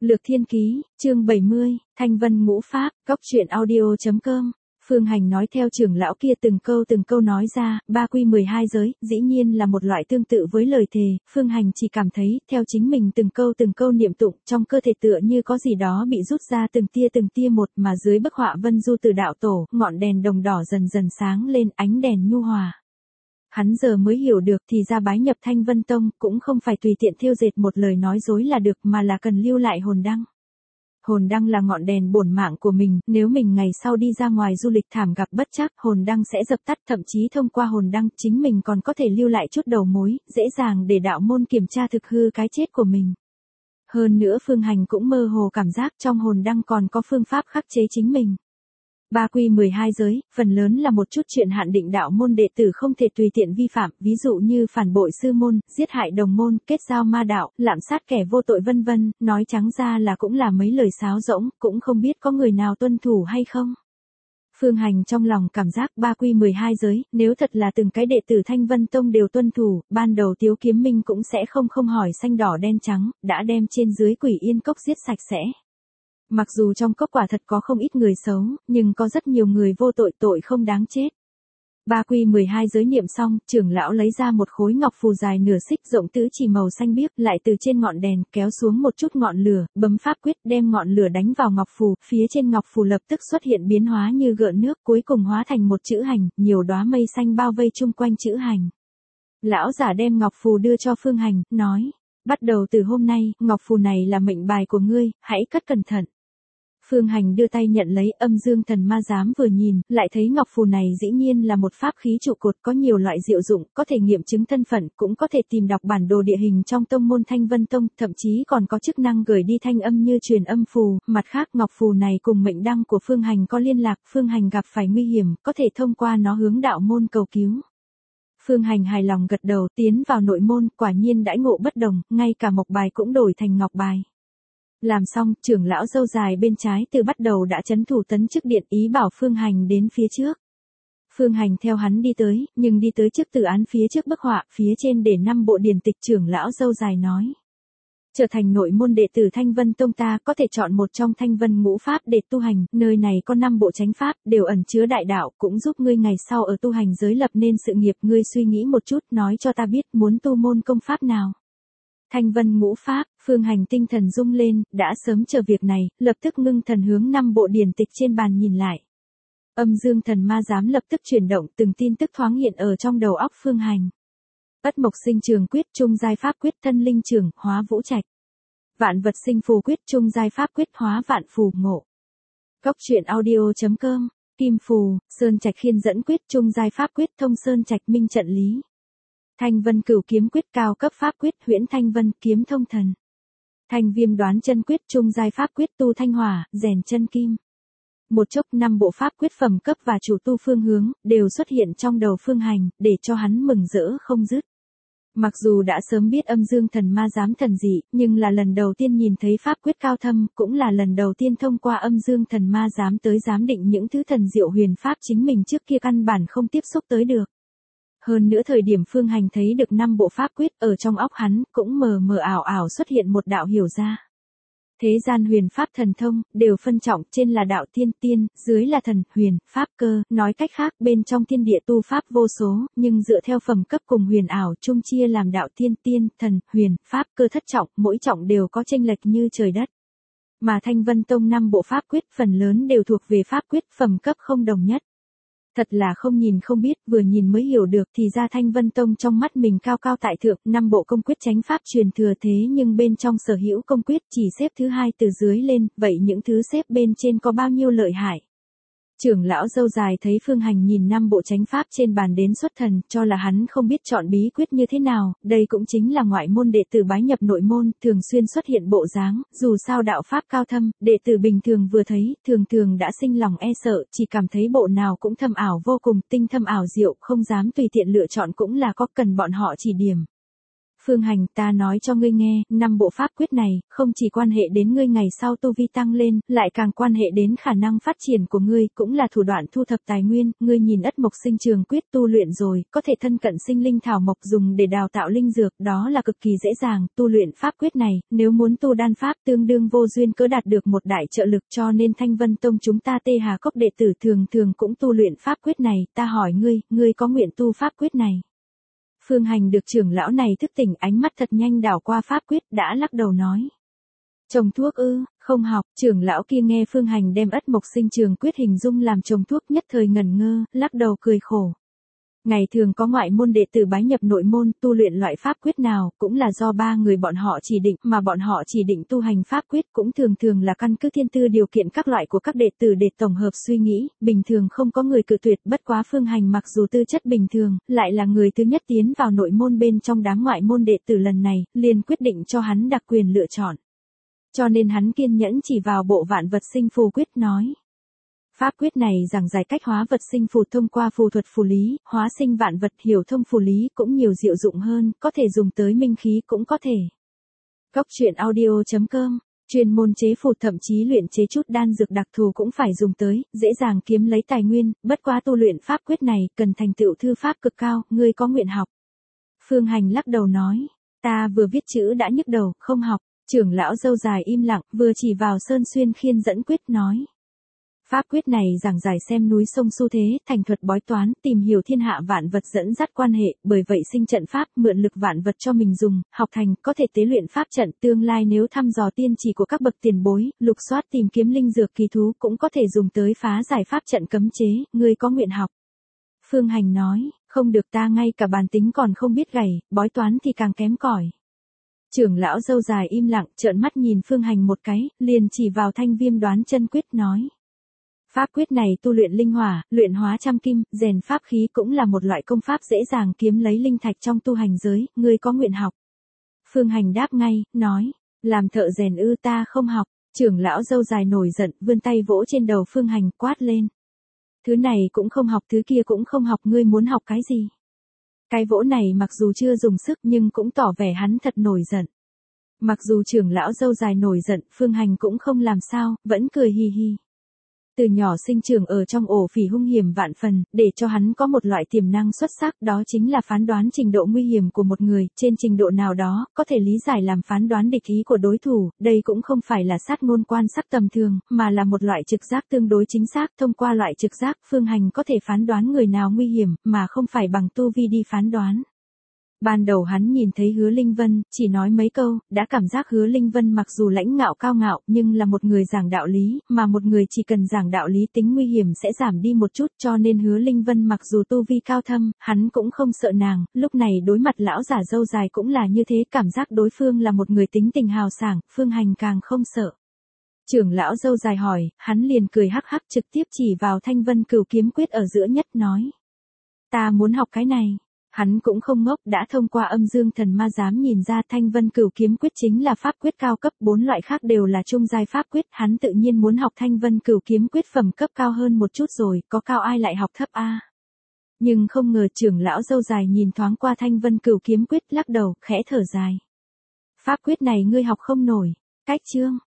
Lược Thiên Ký, chương 70, Thanh Vân Ngũ Pháp, Cóc Truyện Audio.com. Phương Hành nói theo trưởng lão kia từng câu nói ra, ba quy 12 giới, dĩ nhiên là một loại tương tự với lời thề. Phương Hành chỉ cảm thấy, theo chính mình từng câu niệm tụng, trong cơ thể tựa như có gì đó bị rút ra từng tia một, mà dưới bức họa Vân Du Từ Đạo Tổ, ngọn đèn đồng đỏ dần dần sáng lên, ánh đèn nhu hòa. Hắn giờ mới hiểu được thì ra bái nhập Thanh Vân Tông cũng không phải tùy tiện thêu dệt một lời nói dối là được, mà là cần lưu lại hồn đăng. Hồn đăng là ngọn đèn bổn mạng của mình, nếu mình ngày sau đi ra ngoài du lịch thảm gặp bất trắc, hồn đăng sẽ dập tắt, thậm chí thông qua hồn đăng chính mình còn có thể lưu lại chút đầu mối, dễ dàng để đạo môn kiểm tra thực hư cái chết của mình. Hơn nữa Phương Hành cũng mơ hồ cảm giác trong hồn đăng còn có phương pháp khắc chế chính mình. Ba quy 12 giới, phần lớn là một chút chuyện hạn định đạo môn đệ tử không thể tùy tiện vi phạm, ví dụ như phản bội sư môn, giết hại đồng môn, kết giao ma đạo, lạm sát kẻ vô tội vân vân, nói trắng ra là cũng là mấy lời sáo rỗng, cũng không biết có người nào tuân thủ hay không. Phương Hành trong lòng cảm giác ba quy 12 giới, nếu thật là từng cái đệ tử Thanh Vân Tông đều tuân thủ, ban đầu Tiếu Kiếm Minh cũng sẽ không hỏi xanh đỏ đen trắng, đã đem trên dưới Quỷ Yên Cốc giết sạch sẽ. Mặc dù trong cốc quả thật có không ít người xấu, nhưng có rất nhiều người vô tội, tội không đáng chết. Ba quy 12 giới niệm xong, trưởng lão lấy ra một khối ngọc phù dài nửa xích rộng tứ chỉ màu xanh biếc, lại từ trên ngọn đèn kéo xuống một chút ngọn lửa, bấm pháp quyết đem ngọn lửa đánh vào ngọc phù, phía trên ngọc phù lập tức xuất hiện biến hóa như gợn nước, cuối cùng hóa thành một chữ hành, nhiều đóa mây xanh bao vây chung quanh chữ hành. Lão giả đem ngọc phù đưa cho Phương Hành, nói: "Bắt đầu từ hôm nay, ngọc phù này là mệnh bài của ngươi, hãy cất cẩn thận." Phương Hành đưa tay nhận lấy, Âm Dương Thần Ma Giám vừa nhìn, lại thấy ngọc phù này dĩ nhiên là một pháp khí trụ cột có nhiều loại diệu dụng, có thể nghiệm chứng thân phận, cũng có thể tìm đọc bản đồ địa hình trong tông môn Thanh Vân Tông, thậm chí còn có chức năng gửi đi thanh âm như truyền âm phù. Mặt khác ngọc phù này cùng mệnh đăng của Phương Hành có liên lạc, Phương Hành gặp phải nguy hiểm, có thể thông qua nó hướng đạo môn cầu cứu. Phương Hành hài lòng gật đầu, tiến vào nội môn, quả nhiên đãi ngộ bất đồng, ngay cả mộc bài cũng đổi thành ngọc bài. Làm xong, trưởng lão râu dài bên trái từ bắt đầu đã chấn thủ tấn chức điện, ý bảo Phương Hành đến phía trước. Phương Hành theo hắn đi tới, nhưng đi tới trước tử án phía trước bức họa, phía trên để 5 bộ điển tịch. Trưởng lão râu dài nói: "Trở thành nội môn đệ tử Thanh Vân Tông ta có thể chọn một trong Thanh Vân Ngũ Pháp để tu hành, nơi này có 5 bộ chánh pháp, đều ẩn chứa đại đạo, cũng giúp ngươi ngày sau ở tu hành giới lập nên sự nghiệp, ngươi suy nghĩ một chút, nói cho ta biết muốn tu môn công pháp nào." Thanh Vân Ngũ Pháp, Phương Hành tinh thần rung lên, đã sớm chờ việc này, lập tức ngưng thần hướng 5 bộ điển tịch trên bàn nhìn lại. Âm Dương Thần Ma Giám lập tức chuyển động, từng tin tức thoáng hiện ở trong đầu óc Phương Hành. Ất Mộc Sinh Trường Quyết, Trung giai pháp quyết, Thân Linh Trường, Hóa Vũ Trạch. Vạn Vật Sinh Phù Quyết, Trung giai pháp quyết, Hóa Vạn Phù Ngộ. Cóc Truyện Audio.com. Kim Phù, Sơn Trạch Khiên Dẫn Quyết, Trung giai pháp quyết, Thông Sơn Trạch Minh Trận Lý. Thanh Vân Cửu Kiếm Quyết, cao cấp pháp quyết, Huyễn Thanh Vân Kiếm Thông Thần. Thanh Viêm Đoán Chân Quyết, trung giai pháp quyết, tu thanh hỏa, rèn chân kim. Một chốc 5 bộ pháp quyết phẩm cấp và chủ tu phương hướng đều xuất hiện trong đầu Phương Hành, để cho hắn mừng rỡ không dứt. Mặc dù đã sớm biết Âm Dương Thần Ma Giám thần dị, nhưng là lần đầu tiên nhìn thấy pháp quyết cao thâm, cũng là lần đầu tiên thông qua Âm Dương Thần Ma Giám tới giám định những thứ thần diệu huyền pháp chính mình trước kia căn bản không tiếp xúc tới được. Hơn nữa thời điểm Phương Hành thấy được 5 bộ pháp quyết, ở trong óc hắn cũng mờ mờ ảo xuất hiện một đạo hiểu ra. Thế gian huyền pháp thần thông đều phân trọng, trên là đạo thiên tiên, dưới là thần huyền pháp cơ, nói cách khác bên trong thiên địa tu pháp vô số, nhưng dựa theo phẩm cấp cùng huyền ảo chung chia làm đạo thiên tiên, thần huyền pháp cơ thất trọng, mỗi trọng đều có chênh lệch như trời đất. Mà Thanh Vân Tông 5 bộ pháp quyết phần lớn đều thuộc về pháp quyết phẩm cấp không đồng nhất. Thật là không nhìn không biết, vừa nhìn mới hiểu được, thì ra Thanh Vân Tông trong mắt mình cao cao tại thượng, 5 bộ công quyết chánh pháp truyền thừa, thế nhưng bên trong sở hữu công quyết chỉ xếp thứ 2 từ dưới lên, vậy những thứ xếp bên trên có bao nhiêu lợi hại? Trưởng lão râu dài thấy Phương Hành nhìn 5 bộ chánh pháp trên bàn đến xuất thần, cho là hắn không biết chọn bí quyết như thế nào, đây cũng chính là ngoại môn đệ tử bái nhập nội môn, thường xuyên xuất hiện bộ dáng, dù sao đạo pháp cao thâm, đệ tử bình thường vừa thấy, thường đã sinh lòng e sợ, chỉ cảm thấy bộ nào cũng thâm ảo vô cùng, tinh thâm ảo diệu, không dám tùy tiện lựa chọn, cũng là có cần bọn họ chỉ điểm. Phương Hành, ta nói cho ngươi nghe, 5 bộ pháp quyết này, không chỉ quan hệ đến ngươi ngày sau tu vi tăng lên, lại càng quan hệ đến khả năng phát triển của ngươi, cũng là thủ đoạn thu thập tài nguyên, ngươi nhìn Ất Mộc Sinh Trường Quyết tu luyện rồi, có thể thân cận sinh linh thảo mộc dùng để đào tạo linh dược, đó là cực kỳ dễ dàng, tu luyện pháp quyết này, nếu muốn tu đan pháp tương đương vô duyên cớ đạt được một đại trợ lực, cho nên Thanh Vân Tông chúng ta Tê Hà Cốc đệ tử thường thường cũng tu luyện pháp quyết này, ta hỏi ngươi có nguyện tu pháp quyết này? Phương Hành được trưởng lão này thức tỉnh, ánh mắt thật nhanh đảo qua pháp quyết, đã lắc đầu nói. Trồng thuốc ư, không học, trưởng lão kia nghe Phương Hành đem Ất Mộc Sinh Trường Quyết hình dung làm trồng thuốc nhất thời ngẩn ngơ, lắc đầu cười khổ. Ngày thường có ngoại môn đệ tử bái nhập nội môn, tu luyện loại pháp quyết nào, cũng là do 3 người bọn họ chỉ định, mà bọn họ chỉ định tu hành pháp quyết cũng thường thường là căn cứ thiên tư điều kiện các loại của các đệ tử để tổng hợp suy nghĩ, bình thường không có người cự tuyệt, bất quá Phương Hành mặc dù tư chất bình thường, lại là người thứ nhất tiến vào nội môn bên trong đám ngoại môn đệ tử lần này, liền quyết định cho hắn đặc quyền lựa chọn. Cho nên hắn kiên nhẫn chỉ vào bộ Vạn Vật Sinh Phù Quyết nói. Pháp quyết này giảng giải cách hóa vật sinh phù thông qua phù thuật phù lý, hóa sinh vạn vật, hiểu thông phù lý cũng nhiều diệu dụng hơn, có thể dùng tới minh khí cũng có thể. Góc truyện audio.com, chuyên môn chế phù thậm chí luyện chế chút đan dược đặc thù cũng phải dùng tới, dễ dàng kiếm lấy tài nguyên, bất quá tu luyện pháp quyết này cần thành tựu thư pháp cực cao, ngươi có nguyện học? Phương Hành lắc đầu nói, ta vừa viết chữ đã nhức đầu, không học. Trưởng lão râu dài im lặng, vừa chỉ vào Sơn Xuyên Khiên Dẫn Quyết nói. Pháp quyết này giảng giải xem núi sông xu thế, thành thuật bói toán, tìm hiểu thiên hạ vạn vật dẫn dắt quan hệ, bởi vậy sinh trận pháp, mượn lực vạn vật cho mình dùng, học thành, có thể tế luyện pháp trận, tương lai nếu thăm dò tiên chỉ của các bậc tiền bối, lục soát tìm kiếm linh dược kỳ thú cũng có thể dùng tới phá giải pháp trận cấm chế, ngươi có nguyện học? Phương Hành nói, không được, ta ngay cả bàn tính còn không biết gảy, bói toán thì càng kém cỏi. Trưởng lão râu dài im lặng, trợn mắt nhìn Phương Hành một cái, liền chỉ vào Thanh Viêm Đoán Chân Quyết nói. Pháp quyết này tu luyện linh hỏa, luyện hóa trăm kim, rèn pháp khí cũng là một loại công pháp dễ dàng kiếm lấy linh thạch trong tu hành giới, ngươi có nguyện học? Phương Hành đáp ngay, nói, làm thợ rèn ư, ta không học. Trưởng lão râu dài nổi giận, vươn tay vỗ trên đầu Phương Hành, quát lên. Thứ này cũng không học, thứ kia cũng không học, ngươi muốn học cái gì? Cái vỗ này mặc dù chưa dùng sức nhưng cũng tỏ vẻ hắn thật nổi giận. Mặc dù trưởng lão râu dài nổi giận, Phương Hành cũng không làm sao, vẫn cười hì hì. Từ nhỏ sinh trưởng ở trong ổ phỉ hung hiểm vạn phần, để cho hắn có một loại tiềm năng xuất sắc, đó chính là phán đoán trình độ nguy hiểm của một người, trên trình độ nào đó, có thể lý giải làm phán đoán địch ý của đối thủ, đây cũng không phải là sát ngôn quan sát tầm thường, mà là một loại trực giác tương đối chính xác, thông qua loại trực giác, Phương Hành có thể phán đoán người nào nguy hiểm, mà không phải bằng tu vi đi phán đoán. Ban đầu hắn nhìn thấy Hứa Linh Vân, chỉ nói mấy câu, đã cảm giác Hứa Linh Vân mặc dù lãnh ngạo cao ngạo, nhưng là một người giảng đạo lý, mà một người chỉ cần giảng đạo lý tính nguy hiểm sẽ giảm đi một chút, cho nên Hứa Linh Vân mặc dù tu vi cao thâm, hắn cũng không sợ nàng, lúc này đối mặt lão giả râu dài cũng là như thế, cảm giác đối phương là một người tính tình hào sảng, Phương Hành càng không sợ. Trưởng lão râu dài hỏi, hắn liền cười hắc hắc trực tiếp chỉ vào Thanh Vân Cửu Kiếm Quyết ở giữa nhất nói. Ta muốn học cái này. Hắn cũng không ngốc, đã thông qua âm dương thần ma dám nhìn ra Thanh Vân Cửu Kiếm Quyết chính là pháp quyết cao cấp, 4 loại khác đều là trung giai pháp quyết, hắn tự nhiên muốn học Thanh Vân Cửu Kiếm Quyết phẩm cấp cao hơn một chút rồi, có cao ai lại học thấp a. Nhưng không ngờ trưởng lão râu dài nhìn thoáng qua Thanh Vân Cửu Kiếm Quyết, lắc đầu, khẽ thở dài. Pháp quyết này ngươi học không nổi. Cách chương